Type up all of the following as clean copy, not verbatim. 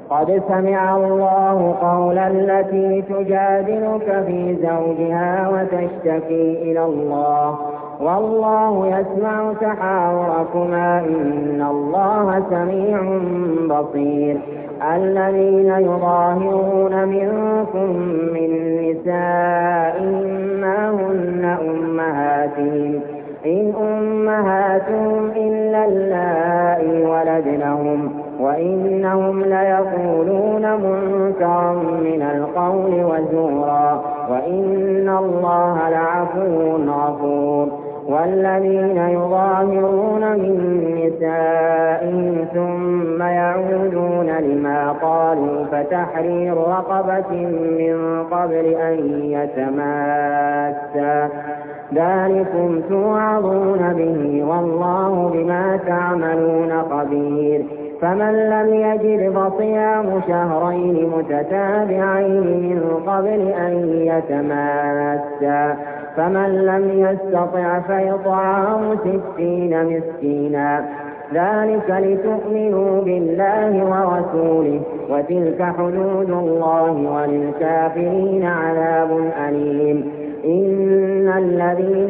قد سمع الله قول التي تجادلك في زوجها وتشتكي إلى الله والله يسمع تحاوركما إن الله سميع بصير. الذين يظاهرون منكم من نسائهم ما هن أمهاتهم إن أمهاتهم إلا اللائي ولدنهم وإنهم ليقولون منكرا من القول وزورا وإن الله لعفو غفور. والذين يظاهرون من نسائهم ثم يعودون لما قالوا فتحرير رقبة من قبل أن يتماسا ذلكم توعظون به والله بما تعملون خبير. فمن لم يجد فصيام شهرين متتابعين من قبل أن يتماسا فمن لم يستطع فإطعام 60 مسكينا ذلك لتؤمنوا بالله ورسوله وتلك حدود الله وللكافرين عذاب أليم. إن الذين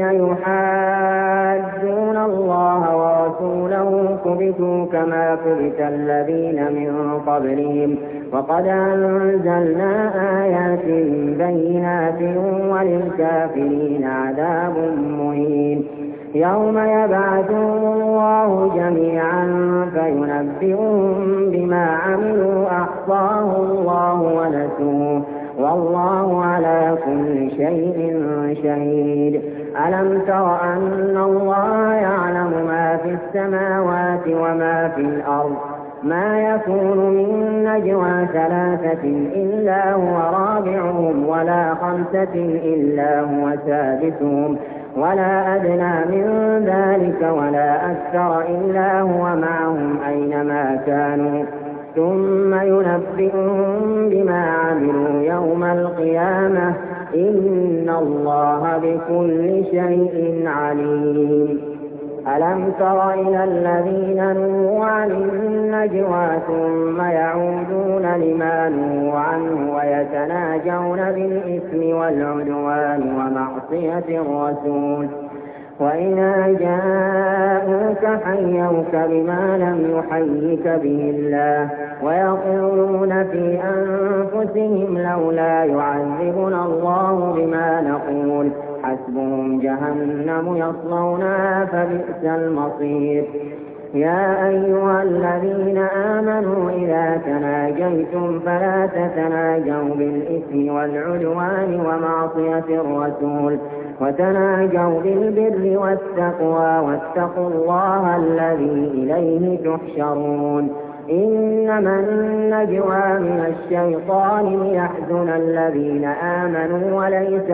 يحادون الله ورسوله كبتوا كما كبت الذين من قبلهم وقد أنزلنا آيات بينات وللكافرين عذاب مهين. يوم يبعثهم الله جميعا فينبئهم بما عملوا أحصاه الله ونسوه والله على كل شيء شهيد. ألم تر أن الله يعلم ما في السماوات وما في الأرض ما يكون من نجوى 3 إلا هو رابعهم ولا 5 إلا هو سادسهم ولا أدنى من ذلك ولا أكثر إلا هو معهم أينما كانوا ثم ينبئهم بما عملوا يوم القيامة إن الله بكل شيء عليم. ألم تر إلى الذين نهوا عن النجوى ثم يعودون لما نهوا عنه ويتناجون بالإثم والعدوان ومعصية الرسول وإذا جاءوك حيوك بما لم يحيك به الله ويقولون في أنفسهم لولا يعذبنا الله بما نقول حسبهم جهنم يصلونها فبئس المصير. يا أيها الذين آمنوا إذا تناجيتم فلا تتناجوا بالإثم والعدوان ومعصية الرسول وتناجوا بالبر والتقوى واتقوا الله الذي إليه تحشرون. إنما النجوى من الشيطان ليحزن الذين آمنوا وليس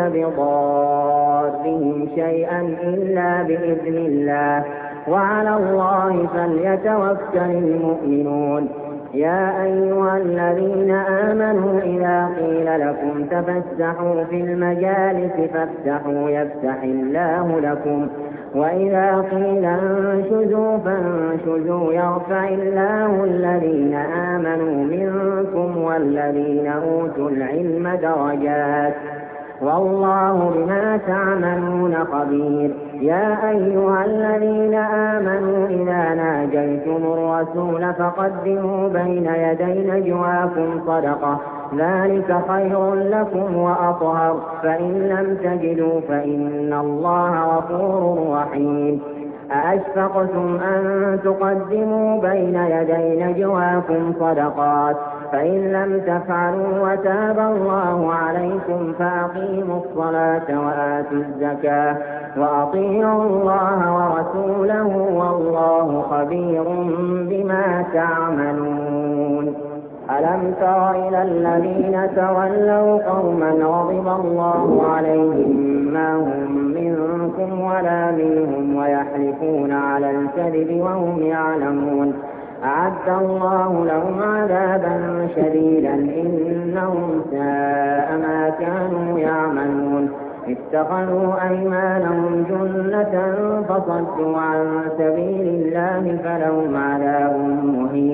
بضارهم شيئا إلا بإذن الله وعلى الله فليتوكل المؤمنون. يا أيها الذين آمنوا إذا قيل لكم تفسحوا في المجالس فافسحوا يفسح الله لكم وإذا قيل انشزوا فانشزوا يرفع الله الذين آمنوا منكم والذين أوتوا العلم درجات والله بما تعملون خبير. يا أيها الذين آمنوا إذا ناجيتم الرسول فقدموا بين يدي نجواكم صدقة ذلك خير لكم وأطهر فإن لم تجدوا فإن الله غفور رحيم. أأشفقتم أن تقدموا بين يدي نجواكم صدقات فإن لم تفعلوا وتاب الله عليكم فأقيموا الصلاة وآتوا الزكاة وأطيعوا الله ورسوله والله خبير بما تعملون. ألم تر إلى الذين تولوا قوما غضب الله عليهم ما هم منكم ولا منهم ويحلفون على الكذب وهم يعلمون أعد الله لهم عذابا شديدا إنهم ساء ما كانوا يعملون. اتخذوا أيمانهم جنة فصدوا عن سبيل الله فلهم عذاب مهين.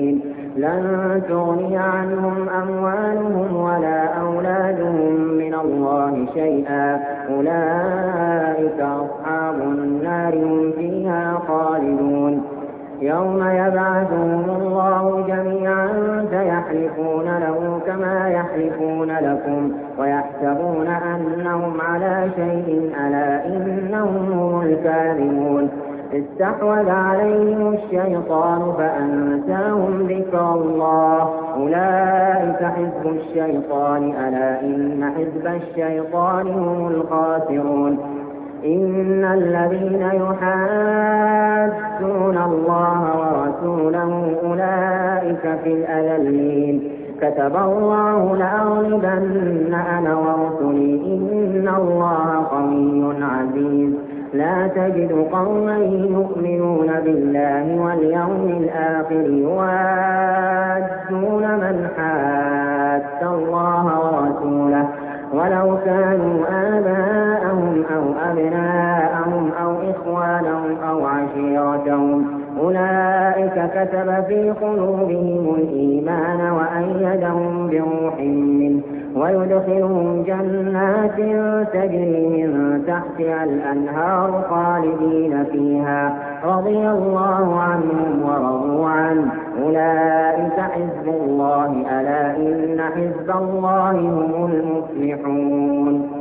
لن تغني عنهم أموالهم ولا أولادهم من الله شيئا أولئك أصحاب النار هم فيها خالدون يوم يبعثهم الله جميعا فيحلفون له كما يحلفون لكم ويحسبون أنهم على شيء ألا إنهم هم الكاذبون استحوذ عليهم الشيطان فأنساهم ذكر الله أولئك حزب الشيطان ألا إن حزب الشيطان هم الخاسرون إن الذين يحادون الله ورسوله أولئك في الأذلين كتب الله لأغلبن أنا ورسلي إن الله قوي عزيز لا تجد قوما يؤمنون بالله واليوم الآخر يوادون من حاد الله ورسوله ولو كانوا آباءهم أو أبناءهم أو إخوانهم أو عشيرتهم أولئك كتب في قلوبهم الإيمان وأيدهم بروح منه ويدخلهم جنات تجري من تحتها الأنهار خالدين فيها رضي الله عنهم ورضوا عنه أولئك حزب الله ألا إن حزب الله هم المفلحون